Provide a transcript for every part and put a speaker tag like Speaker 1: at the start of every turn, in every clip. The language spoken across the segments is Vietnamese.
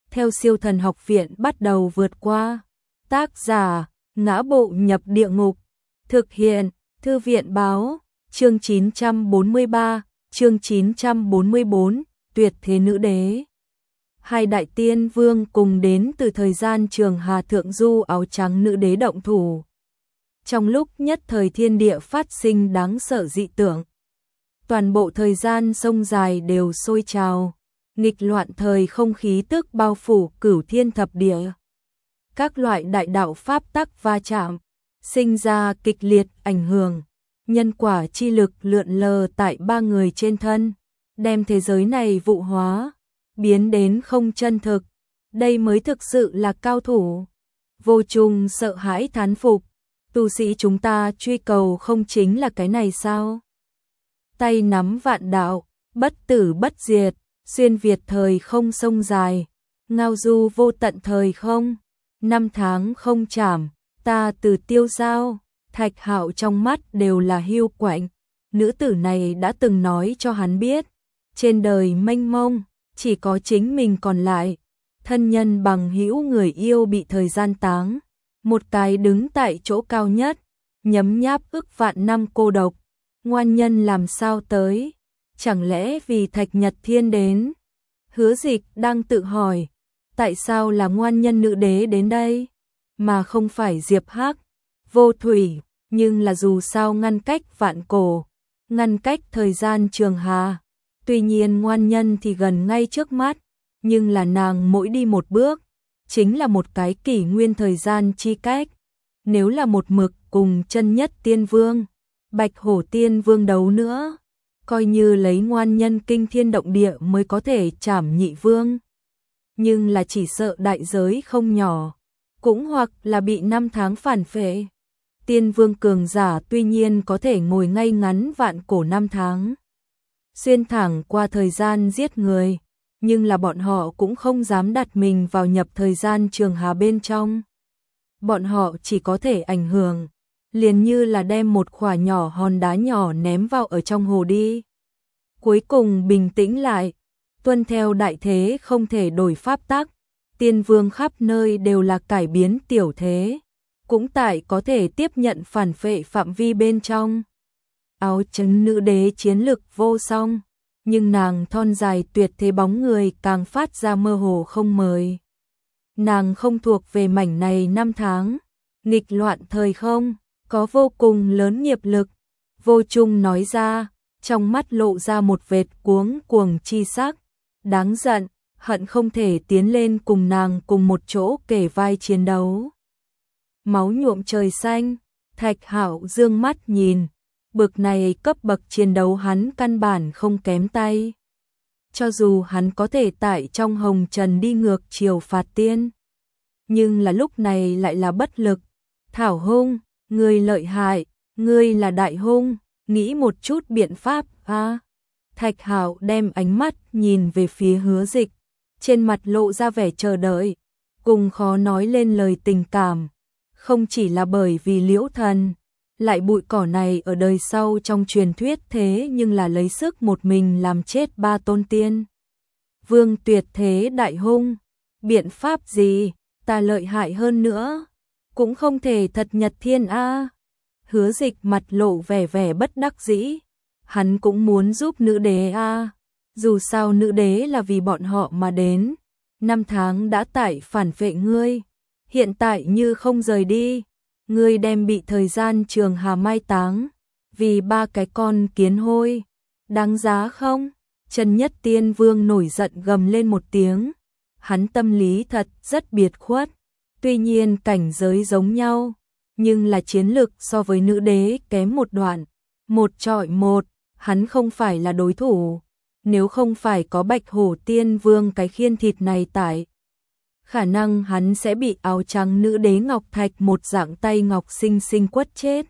Speaker 1: theo Siêu Thần Học Viện bắt đầu vượt qua. Tác giả: Ngã Bộ Nhập Địa Ngục. Thực hiện: Thư viện báo. Chương 943, chương 944, Tuyệt thế nữ đế. Hai đại tiên vương cùng đến từ thời gian Trường Hà thượng du áo trắng nữ đế động thủ. Trong lúc nhất thời thiên địa phát sinh đáng sợ dị tượng. Toàn bộ thời gian sông dài đều sôi trào, nghịch loạn thời không khí tức bao phủ cửu thiên thập địa. Các loại đại đạo pháp tắc va chạm, sinh ra kịch liệt ảnh hưởng, nhân quả chi lực lượn lờ tại ba người trên thân, đem thế giới này vụ hóa, biến đến không chân thực. Đây mới thực sự là cao thủ. Vô Trung sợ hãi thán phục, tu sĩ chúng ta truy cầu không chính là cái này sao? Tay nắm vạn đạo, bất tử bất diệt, xuyên việt thời không sông dài, ngao du vô tận thời không, năm tháng không chảm, ta từ tiêu giao. Thạch Hạo trong mắt đều là hiu quạnh. Nữ tử này đã từng nói cho hắn biết, trên đời mênh mông, chỉ có chính mình còn lại. Thân nhân bằng hữu người yêu bị thời gian táng, một cái đứng tại chỗ cao nhất, nhấm nháp ức vạn năm cô độc. Ngoan nhân làm sao tới? Chẳng lẽ vì Thạch Nhật Thiên đến? Hứa Dịch đang tự hỏi, tại sao là ngoan nhân nữ đế đến đây, mà không phải Diệp Hắc, Vô Thủy, nhưng là dù sao ngăn cách vạn cổ, ngăn cách thời gian Trường Hà. Tuy nhiên ngoan nhân thì gần ngay trước mắt, nhưng là nàng mỗi đi một bước, chính là một cái kỷ nguyên thời gian chi cách. Nếu là một mực cùng chân nhất tiên vương, Bạch Hổ tiên vương đấu nữa, coi như lấy ngoan nhân kinh thiên động địa mới có thể trảm nhị vương. Nhưng là chỉ sợ đại giới không nhỏ, cũng hoặc là bị năm tháng phản phệ. Tiên vương cường giả tuy nhiên có thể ngồi ngay ngắn vạn cổ năm tháng, xuyên thẳng qua thời gian giết người, nhưng là bọn họ cũng không dám đặt mình vào nhập thời gian Trường Hà bên trong. Bọn họ chỉ có thể ảnh hưởng, liền như là đem một khỏa nhỏ hòn đá nhỏ ném vào ở trong hồ đi. Cuối cùng bình tĩnh lại, tuân theo đại thế không thể đổi pháp tắc. Tiên vương khắp nơi đều là cải biến tiểu thế, cũng tại có thể tiếp nhận phản phệ phạm vi bên trong. Áo trắng nữ đế chiến lực vô song, nhưng nàng thon dài tuyệt thế bóng người càng phát ra mơ hồ không mời. Nàng không thuộc về mảnh này năm tháng, nghịch loạn thời không, có vô cùng lớn nghiệp lực. Vô Trung nói ra, trong mắt lộ ra một vệt cuống cuồng chi sắc, đáng giận, hận không thể tiến lên cùng nàng cùng một chỗ kể vai chiến đấu. Máu nhuộm trời xanh, Thạch Hạo dương mắt nhìn, bực này cấp bậc chiến đấu hắn căn bản không kém tay. Cho dù hắn có thể tại trong hồng trần đi ngược chiều phạt tiên, nhưng là lúc này lại là bất lực. Thảo Hung, ngươi lợi hại, ngươi là đại hung, nghĩ một chút biện pháp a. Thạch Hạo đem ánh mắt nhìn về phía Hứa Dịch, trên mặt lộ ra vẻ chờ đợi, cùng khó nói lên lời tình cảm. Không chỉ là bởi vì Liễu Thần, lại bụi cỏ này ở đời sau trong truyền thuyết thế nhưng là lấy sức một mình làm chết ba tôn tiên vương tuyệt thế đại hung. Biện pháp gì? Ta lợi hại hơn nữa, cũng không thể thật Nhật Thiên a. Hứa Dịch mặt lộ vẻ vẻ bất đắc dĩ, hắn cũng muốn giúp nữ đế a. Dù sao nữ đế là vì bọn họ mà đến, năm tháng đã tại phản vệ ngươi, hiện tại như không rời đi, ngươi đem bị thời gian Trường Hà mai táng, vì ba cái con kiến hôi, đáng giá không? Chân nhất tiên vương nổi giận gầm lên một tiếng, hắn tâm lý thật rất biệt khuất, tuy nhiên cảnh giới giống nhau, nhưng là chiến lực so với nữ đế kém một đoạn, một trọi một, hắn không phải là đối thủ. Nếu không phải có Bạch Hổ tiên vương cái khiên thịt này tại, khả năng hắn sẽ bị áo trắng nữ đế ngọc thạch một dạng tay ngọc xinh xinh quất chết.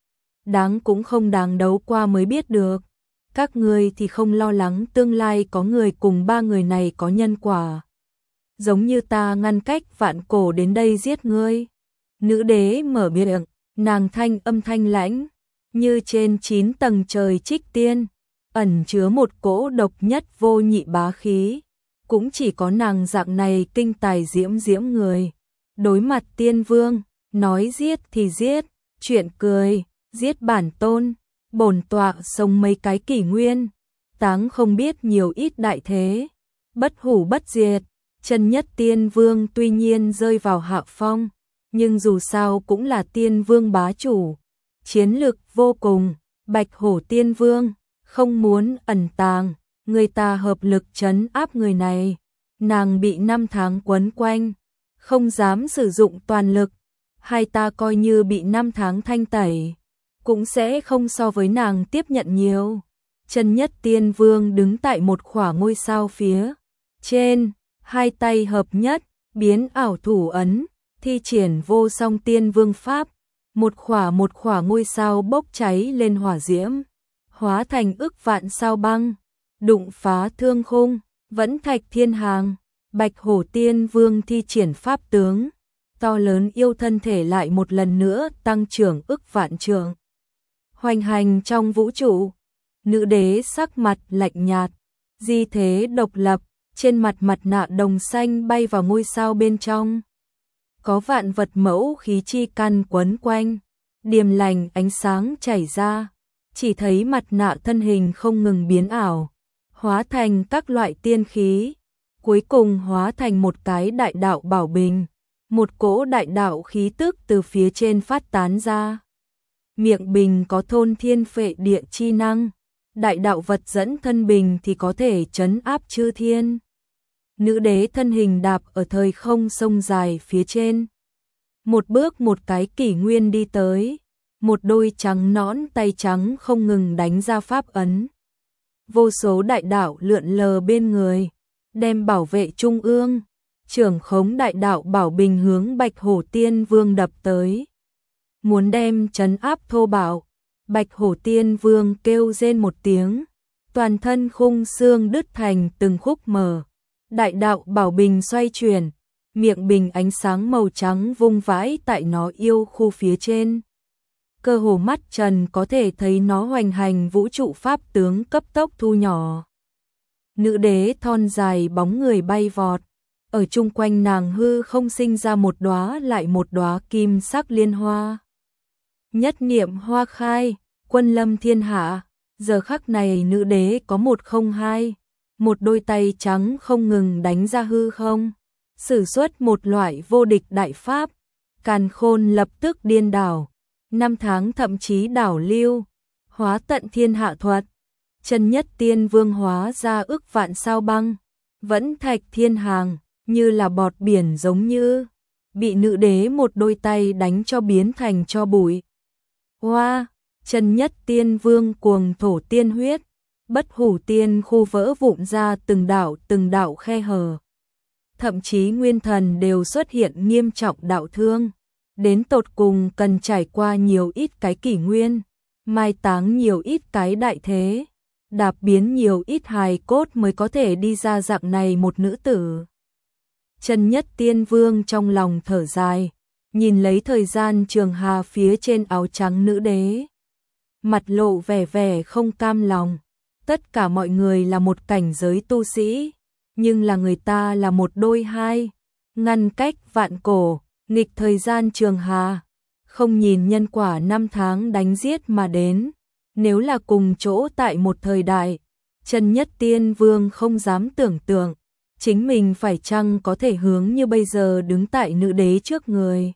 Speaker 1: Đáng cũng không đáng đấu qua mới biết được. Các ngươi thì không lo lắng tương lai có người cùng ba người này có nhân quả, giống như ta ngăn cách vạn cổ đến đây giết ngươi. Nữ đế mở miệng, nàng thanh âm thanh lãnh, như trên 9 tầng trời trích tiên, ẩn chứa một cỗ độc nhất vô nhị bá khí. cũng chỉ có nàng dạng này kinh tài diễm diễm người. Đối mặt tiên vương, nói giết thì giết, chuyện cười, giết bản tôn, bổn tọa sống mấy cái kỷ nguyên, táng không biết nhiều ít đại thế, bất hủ bất diệt. Chân nhất tiên vương tuy nhiên rơi vào hạ phong, nhưng dù sao cũng là tiên vương bá chủ, chiến lực vô cùng. Bạch hổ tiên vương không muốn ẩn tàng, người ta hợp lực trấn áp người này. Nàng bị 5 tháng quấn quanh, không dám sử dụng toàn lực, hay ta coi như bị 5 tháng thanh tẩy, cũng sẽ không so với nàng tiếp nhận nhiều. Chân nhất tiên vương đứng tại một khỏa ngôi sao phía trên, hai tay hợp nhất, biến ảo thủ ấn, thi triển vô song tiên vương pháp, một khỏa ngôi sao bốc cháy lên hỏa diễm, hóa thành ức vạn sao băng, đụng phá thương khung, vẫn thạch thiên hàng. Bạch hổ tiên vương thi triển pháp tướng, to lớn yêu thân thể lại một lần nữa tăng trưởng ức vạn trượng, hoành hành trong vũ trụ. Nữ đế sắc mặt lạnh nhạt, di thế độc lập, trên mặt mặt nạ đồng xanh bay vào ngôi sao bên trong. Có vạn vật mẫu khí chi căn quấn quanh, điềm lành ánh sáng chảy ra, chỉ thấy mặt nạ thân hình không ngừng biến ảo, hóa thành các loại tiên khí, cuối cùng hóa thành một cái đại đạo bảo bình, một cỗ đại đạo khí tức từ phía trên phát tán ra. Miệng bình có thôn thiên phệ địa chi năng, đại đạo vật dẫn thân bình thì có thể trấn áp chư thiên. Nữ đế thân hình đạp ở thời không sông dài phía trên, một bước một cái kỷ nguyên đi tới, một đôi trắng nõn tay trắng không ngừng đánh ra pháp ấn. Vô số đại đạo lượn lờ bên người, đem bảo vệ trung ương, trưởng khống đại đạo bảo bình hướng Bạch hổ tiên vương đập tới, muốn đem trấn áp thô bạo. Bạch hổ tiên vương kêu rên một tiếng, toàn thân khung xương đứt thành từng khúc mờ, đại đạo bảo bình xoay chuyển, miệng bình ánh sáng màu trắng vung vãi tại nó yêu khu phía trên. Cơ hồ mắt trần có thể thấy nó hoành hành vũ trụ pháp tướng cấp tốc thu nhỏ. Nữ đế thon dài bóng người bay vọt, ở chung quanh nàng hư không sinh ra một đóa lại một đóa kim sắc liên hoa. Nhất niệm hoa khai, quân lâm thiên hạ. Giờ khắc này nữ đế có 102, một đôi tay trắng không ngừng đánh ra hư không, sử xuất một loại vô địch đại pháp, càn khôn lập tức điên đảo, 5 tháng thậm chí đảo lưu, hóa tận thiên hạ thuật. Chân nhất tiên vương hóa ra ức vạn sao băng, vẫn thạch thiên hàng, như là bọt biển giống như, bị nữ đế một đôi tay đánh cho biến thành cho bụi. Hoa, chân nhất tiên vương cuồng thổ tiên huyết, bất hủ tiên khu vỡ vụn ra từng đạo khe hở. Thậm chí nguyên thần đều xuất hiện nghiêm trọng đạo thương, đến tột cùng cần trải qua nhiều ít cái kỷ nguyên, mai táng nhiều ít cái đại thế, đạp biến nhiều ít hài cốt mới có thể đi ra dạng này một nữ tử. Chân nhất tiên vương trong lòng thở dài, nhìn lấy thời gian trường hà phía trên áo trắng nữ đế, mặt lộ vẻ vẻ không cam lòng. Tất cả mọi người là một cảnh giới tu sĩ, nhưng là người ta là một đôi hai, ngăn cách vạn cổ, nghịch thời gian trường hà, không nhìn nhân quả 5 tháng đánh giết mà đến. Nếu là cùng chỗ tại một thời đại, chân nhất tiên vương không dám tưởng tượng, chính mình phải chăng có thể hướng như bây giờ đứng tại nữ đế trước người.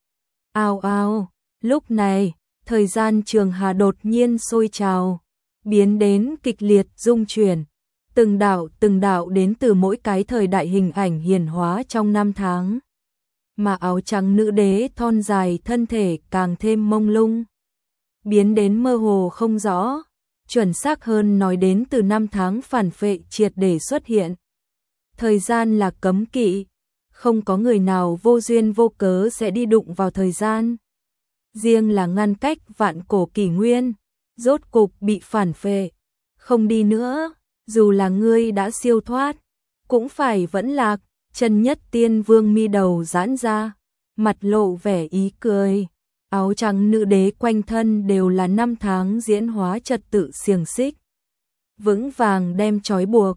Speaker 1: Ao ao, lúc này, thời gian trường hà đột nhiên sôi trào, biến đến kịch liệt rung chuyển, từng đạo đến từ mỗi cái thời đại hình ảnh hiển hóa trong 5 tháng. Mà áo trắng nữ đế thon dài thân thể càng thêm mông lung, biến đến mơ hồ không rõ, chuẩn xác hơn nói đến từ 5 tháng phản phệ triệt để xuất hiện. Thời gian là cấm kỵ, không có người nào vô duyên vô cớ sẽ đi đụng vào thời gian. Riêng là ngăn cách vạn cổ kỷ nguyên, rốt cục bị phản phệ, không đi nữa, dù là ngươi đã siêu thoát, cũng phải vẫn lạc. Chân nhất tiên vương mi đầu giãn ra, mặt lộ vẻ ý cười, áo trắng nữ đế quanh thân đều là 5 tháng diễn hóa trật tự xiềng xích, vững vàng đem trói buộc,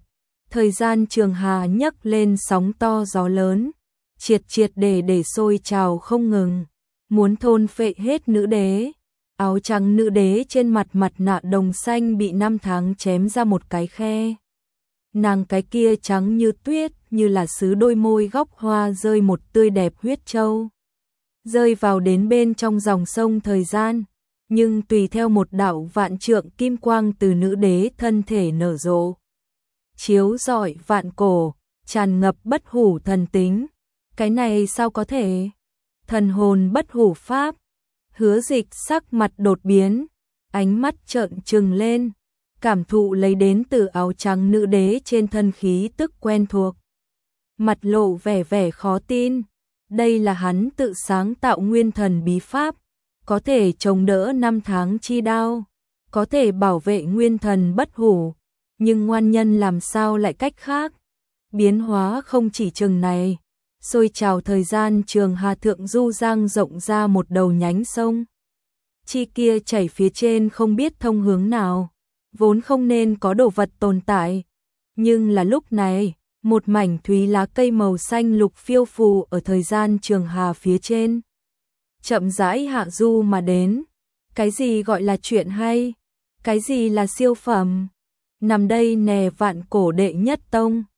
Speaker 1: Thời gian Trường Hà nhấc lên sóng to gió lớn, triệt triệt để sôi trào không ngừng, muốn thôn phệ hết nữ đế. Áo trắng nữ đế trên mặt mặt nạ đồng xanh bị năm tháng chém ra một cái khe. Nàng cái kia trắng như tuyết, như là sứ đôi môi góc hoa rơi một tươi đẹp huyết châu. Rơi vào đến bên trong dòng sông thời gian, nhưng tùy theo một đạo vạn trượng kim quang từ nữ đế thân thể nở rộ. Chiếu rọi vạn cổ, tràn ngập bất hủ thần tính. Cái này sao có thể? Thần hồn bất hủ pháp. Hứa Dịch sắc mặt đột biến, ánh mắt trợn trừng lên, cảm thụ lấy đến từ áo trắng nữ đế trên thân khí tức quen thuộc. Mặt lộ vẻ khó tin, đây là hắn tự sáng tạo nguyên thần bí pháp, có thể chống đỡ năm tháng chi đao, có thể bảo vệ nguyên thần bất hủ, nhưng ngoan nhân làm sao lại cách khác? Biến hóa không chỉ chừng này. Xôi trào thời gian Trường Hà thượng du giang rộng ra một đầu nhánh sông. Chi kia chảy phía trên không biết thông hướng nào, vốn không nên có đồ vật tồn tại. Nhưng là lúc này, một mảnh thúy lá cây màu xanh lục phiêu phù ở thời gian Trường Hà phía trên. Chậm rãi hạ du mà đến. Cái gì gọi là chuyện hay? Cái gì là siêu phẩm? Nằm đây nè vạn cổ đệ nhất tông.